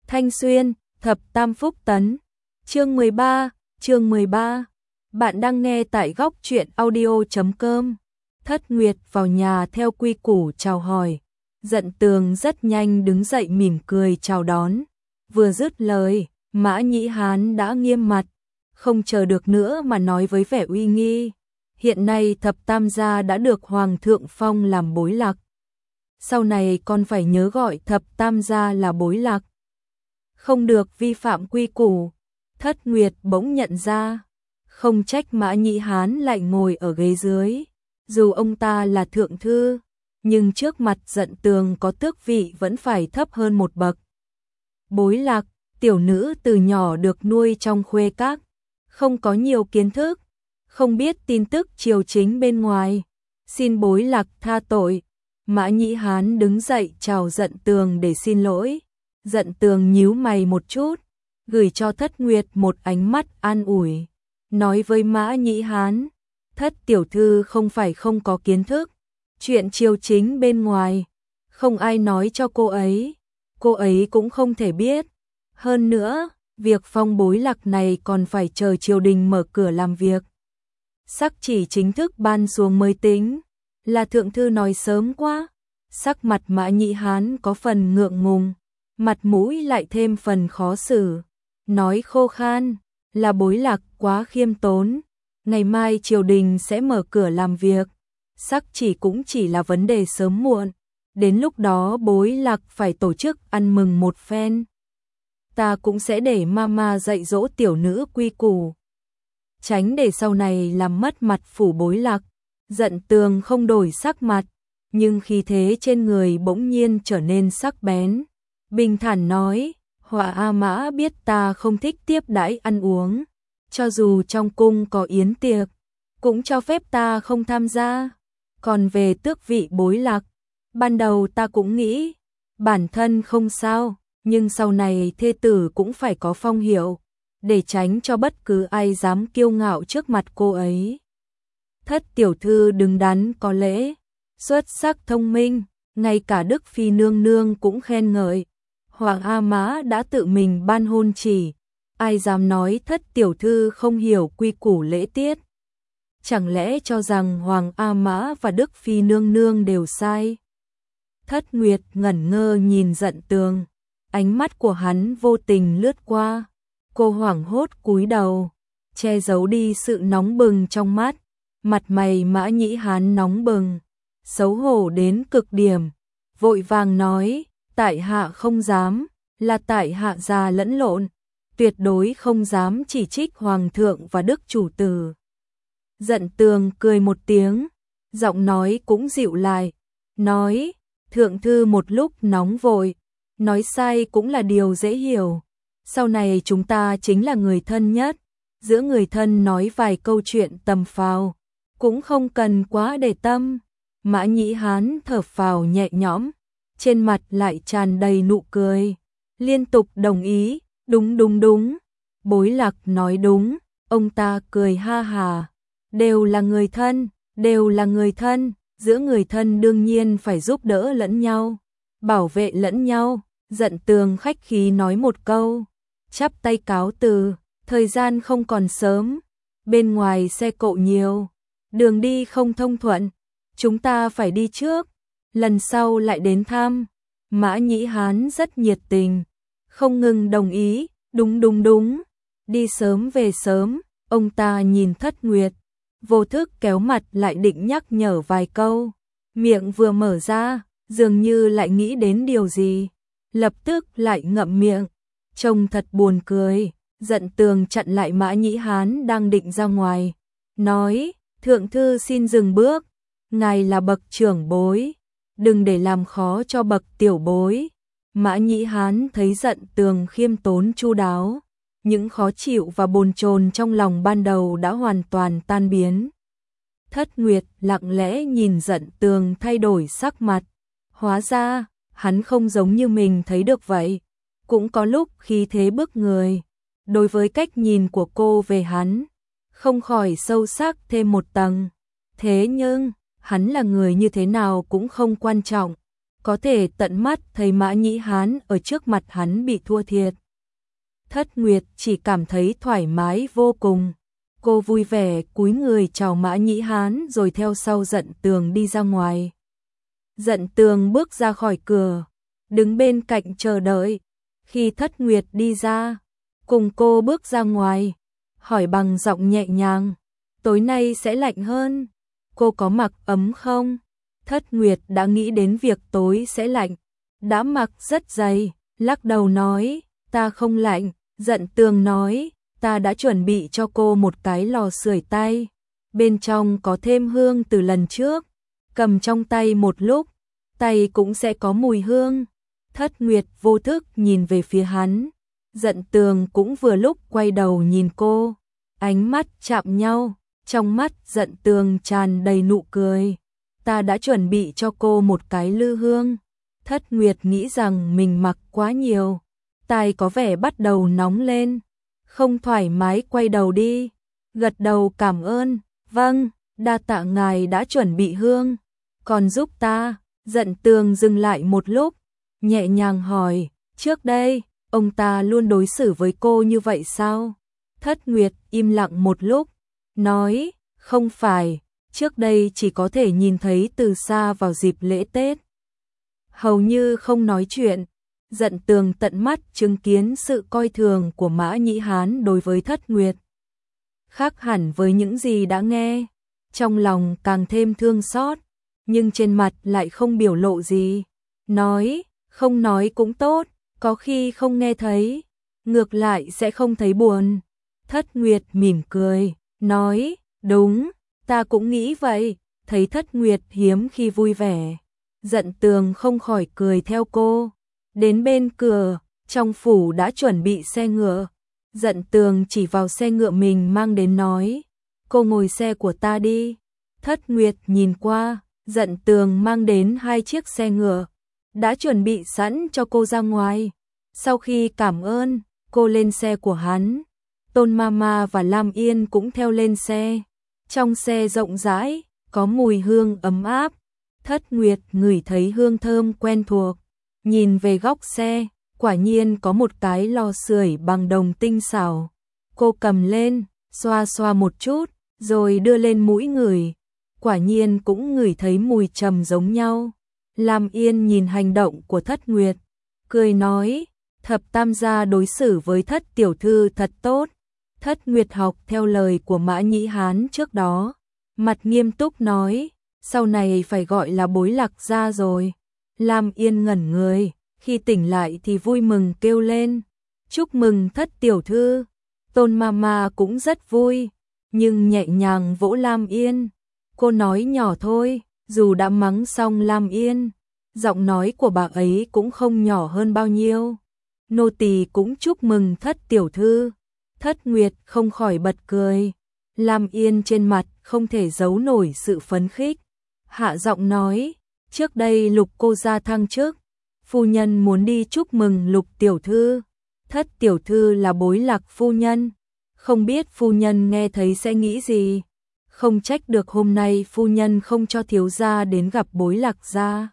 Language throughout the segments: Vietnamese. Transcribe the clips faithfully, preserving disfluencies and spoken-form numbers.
Thanh Xuyên, Thập Tam Phúc Tấn. Chương mười ba, chương mười ba. Bạn đang nghe tại góc truyện audio chấm com. Thất Nguyệt vào nhà theo quy củ chào hỏi. Dận Tường rất nhanh đứng dậy mỉm cười chào đón. Vừa dứt lời, Mã Nhĩ Hán đã nghiêm mặt, không chờ được nữa mà nói với vẻ uy nghi. Hiện nay Thập Tam gia đã được Hoàng thượng phong làm bối lạc. Sau này con phải nhớ gọi Thập Tam gia là bối lạc. Không được vi phạm quy củ. Thất Nguyệt bỗng nhận ra, không trách Mã Nhĩ Hán lại ngồi ở ghế dưới. Dù ông ta là thượng thư, nhưng trước mặt Dận Tường có tước vị vẫn phải thấp hơn một bậc. Bối lạc, tiểu nữ từ nhỏ được nuôi trong khuê các, không có nhiều kiến thức, không biết tin tức triều chính bên ngoài, xin bối lạc tha tội. Mã Nhĩ Hán đứng dậy chào Dận Tường để xin lỗi. Dận Tường nhíu mày một chút, gửi cho Thất Nguyệt một ánh mắt an ủi, nói với Mã Nhĩ Hán, Thất tiểu thư không phải không có kiến thức, chuyện triều chính bên ngoài, không ai nói cho cô ấy, cô ấy cũng không thể biết. Hơn nữa, việc phong bối lạc này còn phải chờ triều đình mở cửa làm việc. Sắc chỉ chính thức ban xuống mới tính, là thượng thư nói sớm quá. Sắc mặt Mã Nhĩ Hán có phần ngượng ngùng, mặt mũi lại thêm phần khó xử, nói khô khan, là bối lạc quá khiêm tốn, ngày mai triều đình sẽ mở cửa làm việc, sắc chỉ cũng chỉ là vấn đề sớm muộn, đến lúc đó bối lạc phải tổ chức ăn mừng một phen. Ta cũng sẽ để mama dạy dỗ tiểu nữ quy củ, tránh để sau này làm mất mặt phủ bối lạc. Dận Tường không đổi sắc mặt, nhưng khí thế trên người bỗng nhiên trở nên sắc bén. Bình thản nói, Họa A Mã biết ta không thích tiếp đãi ăn uống, cho dù trong cung có yến tiệc, cũng cho phép ta không tham gia. Còn về tước vị bối lạc, ban đầu ta cũng nghĩ, bản thân không sao, nhưng sau này thê tử cũng phải có phong hiệu, để tránh cho bất cứ ai dám kiêu ngạo trước mặt cô ấy. Thất tiểu thư đứng đắn có lễ, xuất sắc thông minh, ngay cả Đức Phi nương nương cũng khen ngợi. Hoàng A Mã đã tự mình ban hôn chỉ, ai dám nói thất tiểu thư không hiểu quy củ lễ tiết. Chẳng lẽ cho rằng Hoàng A Mã và Đức Phi nương nương đều sai? Thất Nguyệt ngẩn ngơ nhìn Dận Tường, ánh mắt của hắn vô tình lướt qua. Cô hoảng hốt cúi đầu, che giấu đi sự nóng bừng trong mắt. Mặt mày Mã Nhĩ Hán nóng bừng, xấu hổ đến cực điểm, vội vàng nói, tại hạ không dám, là tại hạ già lẫn lộn, tuyệt đối không dám chỉ trích Hoàng thượng và Đức chủ tử. Dận Tường cười một tiếng, giọng nói cũng dịu lại, nói, thượng thư một lúc nóng vội, nói sai cũng là điều dễ hiểu, sau này chúng ta chính là người thân nhất, giữa người thân nói vài câu chuyện tầm phào, cũng không cần quá để tâm. Mã Nhĩ Hán thở phào nhẹ nhõm, trên mặt lại tràn đầy nụ cười, liên tục đồng ý, đúng đúng đúng, bối lạc nói đúng. Ông ta cười ha hà, đều là người thân, đều là người thân, giữa người thân đương nhiên phải giúp đỡ lẫn nhau, bảo vệ lẫn nhau. Dận Tường khách khí nói một câu, chắp tay cáo từ, thời gian không còn sớm, bên ngoài xe cộ nhiều, đường đi không thông thuận, chúng ta phải đi trước, lần sau lại đến thăm. Mã Nhĩ Hán rất nhiệt tình, không ngừng đồng ý, đúng đúng đúng, đi sớm về sớm. Ông ta nhìn Thất Nguyệt, vô thức kéo mặt lại định nhắc nhở vài câu, miệng vừa mở ra, dường như lại nghĩ đến điều gì, lập tức lại ngậm miệng, trông thật buồn cười. Dận Tường chặn lại Mã Nhĩ Hán đang định ra ngoài, nói, thượng thư xin dừng bước, ngài là bậc trưởng bối, đừng để làm khó cho bậc tiểu bối. Mã Nhĩ Hán thấy Dận Tường khiêm tốn chu đáo, những khó chịu và bồn chồn trong lòng ban đầu đã hoàn toàn tan biến. Thất Nguyệt lặng lẽ nhìn Dận Tường thay đổi sắc mặt, hóa ra hắn không giống như mình thấy được vậy, cũng có lúc khí thế bức người. Đối với cách nhìn của cô về hắn, không khỏi sâu sắc thêm một tầng. Thế nhưng, hắn là người như thế nào cũng không quan trọng, có thể tận mắt thấy Mã Nhĩ Hán ở trước mặt hắn bị thua thiệt. Thất Nguyệt chỉ cảm thấy thoải mái vô cùng. Cô vui vẻ cúi người chào Mã Nhĩ Hán rồi theo sau Dận Tường đi ra ngoài. Dận Tường bước ra khỏi cửa, đứng bên cạnh chờ đợi. Khi Thất Nguyệt đi ra, cùng cô bước ra ngoài, hỏi bằng giọng nhẹ nhàng, tối nay sẽ lạnh hơn, cô có mặc ấm không? Thất Nguyệt đã nghĩ đến việc tối sẽ lạnh, đã mặc rất dày, lắc đầu nói, ta không lạnh. Dận Tường nói, ta đã chuẩn bị cho cô một cái lò sưởi tay, bên trong có thêm hương từ lần trước, cầm trong tay một lúc, tay cũng sẽ có mùi hương. Thất Nguyệt vô thức nhìn về phía hắn, Dận Tường cũng vừa lúc quay đầu nhìn cô, ánh mắt chạm nhau, trong mắt Dận Tường tràn đầy nụ cười. Ta đã chuẩn bị cho cô một cái lư hương. Thất Nguyệt nghĩ rằng mình mặc quá nhiều, tai có vẻ bắt đầu nóng lên, không thoải mái quay đầu đi, gật đầu cảm ơn, vâng, đa tạ ngài đã chuẩn bị hương, còn giúp ta. Dận Tường dừng lại một lúc, nhẹ nhàng hỏi, trước đây, ông ta luôn đối xử với cô như vậy sao? Thất Nguyệt im lặng một lúc, nói, không phải, trước đây chỉ có thể nhìn thấy từ xa vào dịp lễ Tết. Hầu như không nói chuyện. Dận Tường tận mắt chứng kiến sự coi thường của Mã Nhĩ Hán đối với Thất Nguyệt. Khác hẳn với những gì đã nghe, trong lòng càng thêm thương xót, nhưng trên mặt lại không biểu lộ gì. Nói, không nói cũng tốt, có khi không nghe thấy, ngược lại sẽ không thấy buồn. Thất Nguyệt mỉm cười, nói, đúng, ta cũng nghĩ vậy. Thấy Thất Nguyệt hiếm khi vui vẻ, Dận Tường không khỏi cười theo cô. Đến bên cửa, trong phủ đã chuẩn bị xe ngựa. Dận Tường chỉ vào xe ngựa mình mang đến nói, cô ngồi xe của ta đi. Thất Nguyệt nhìn qua, Dận Tường mang đến hai chiếc xe ngựa, đã chuẩn bị sẵn cho cô ra ngoài. Sau khi cảm ơn, cô lên xe của hắn. Tôn Mama và Lam Yên cũng theo lên xe. Trong xe rộng rãi, có mùi hương ấm áp. Thất Nguyệt ngửi thấy hương thơm quen thuộc. Nhìn về góc xe, quả nhiên có một cái lò sưởi bằng đồng tinh xảo. Cô cầm lên, xoa xoa một chút, rồi đưa lên mũi ngửi. Quả nhiên cũng ngửi thấy mùi trầm giống nhau. Lam Yên nhìn hành động của Thất Nguyệt, cười nói, Thập Tam gia đối xử với Thất tiểu thư thật tốt. Thất Nguyệt học theo lời của Mã Nhĩ Hán trước đó, mặt nghiêm túc nói, sau này phải gọi là Bối Lạc gia rồi. Lam Yên ngẩn người, khi tỉnh lại thì vui mừng kêu lên, chúc mừng Thất tiểu thư. Tôn Mama cũng rất vui, nhưng nhẹ nhàng vỗ Lam Yên. Cô nói nhỏ thôi, dù đã mắng xong Lam Yên, giọng nói của bà ấy cũng không nhỏ hơn bao nhiêu. Nô tỳ cũng chúc mừng Thất tiểu thư. Thất Nguyệt không khỏi bật cười. Lam Yên trên mặt không thể giấu nổi sự phấn khích, hạ giọng nói, trước đây Lục cô gia thăng chức, phu nhân muốn đi chúc mừng Lục tiểu thư. Thất tiểu thư là Bối Lạc phu nhân, không biết phu nhân nghe thấy sẽ nghĩ gì. Không trách được hôm nay phu nhân không cho thiếu gia đến gặp Bối Lạc gia.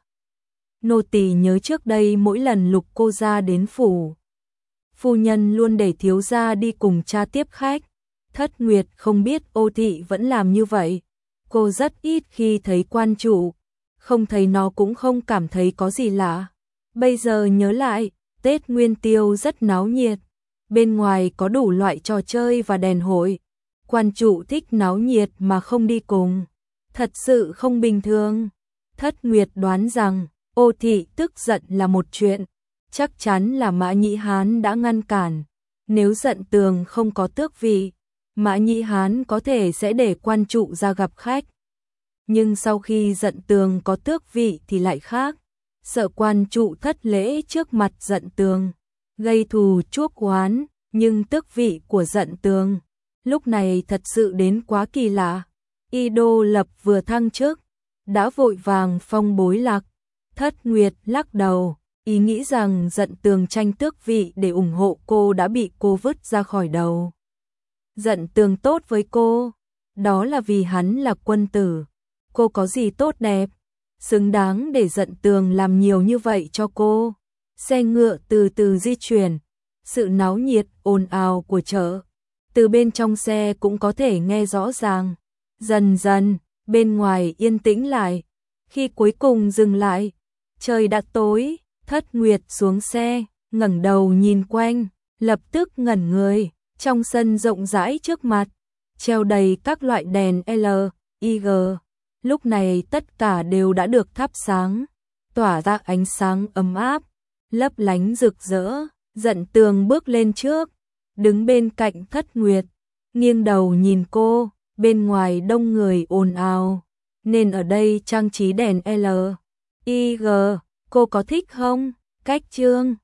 Nô tỳ nhớ trước đây mỗi lần Lục cô gia đến phủ, phu nhân luôn để thiếu gia đi cùng cha tiếp khách. Thất Nguyệt không biết Ô thị vẫn làm như vậy. Cô rất ít khi thấy quan chủ, không thấy nó cũng không cảm thấy có gì lạ. Bây giờ nhớ lại, Tết Nguyên Tiêu rất náo nhiệt, bên ngoài có đủ loại trò chơi và đèn hội. Quan chủ thích náo nhiệt mà không đi cùng, thật sự không bình thường. Thất Nguyệt đoán rằng Ô thị tức giận là một chuyện, chắc chắn là Mã Nhĩ Hán đã ngăn cản. Nếu Dận Tường không có tước vị, Mã Nhĩ Hán có thể sẽ để quan trụ ra gặp khách. Nhưng sau khi Dận Tường có tước vị thì lại khác, sợ quan trụ thất lễ trước mặt Dận Tường, gây thù chuốc oán. Nhưng tước vị của Dận Tường lúc này thật sự đến quá kỳ lạ. Y Đô Lập vừa thăng chức, đã vội vàng phong Bối Lạc. Thất Nguyệt lắc đầu, ý nghĩ rằng Dận Tường tranh tước vị để ủng hộ cô đã bị cô vứt ra khỏi đầu. Dận Tường tốt với cô, đó là vì hắn là quân tử. Cô có gì tốt đẹp? xứng đáng để Dận Tường làm nhiều như vậy cho cô. Xe ngựa từ từ di chuyển, sự náo nhiệt ồn ào của chợ, từ bên trong xe cũng có thể nghe rõ ràng. Dần dần, bên ngoài yên tĩnh lại. Khi cuối cùng dừng lại, trời đã tối, Thất Nguyệt xuống xe, ngẩng đầu nhìn quanh, lập tức ngẩn người. Trong sân rộng rãi trước mặt, treo đầy các loại đèn L, I G. Lúc này tất cả đều đã được thắp sáng, tỏa ra ánh sáng ấm áp, lấp lánh rực rỡ. Dận Tường bước lên trước, đứng bên cạnh Thất Nguyệt, nghiêng đầu nhìn cô. Bên ngoài đông người ồn ào, nên ở đây trang trí đèn L, I G. Cô có thích không? Cách trương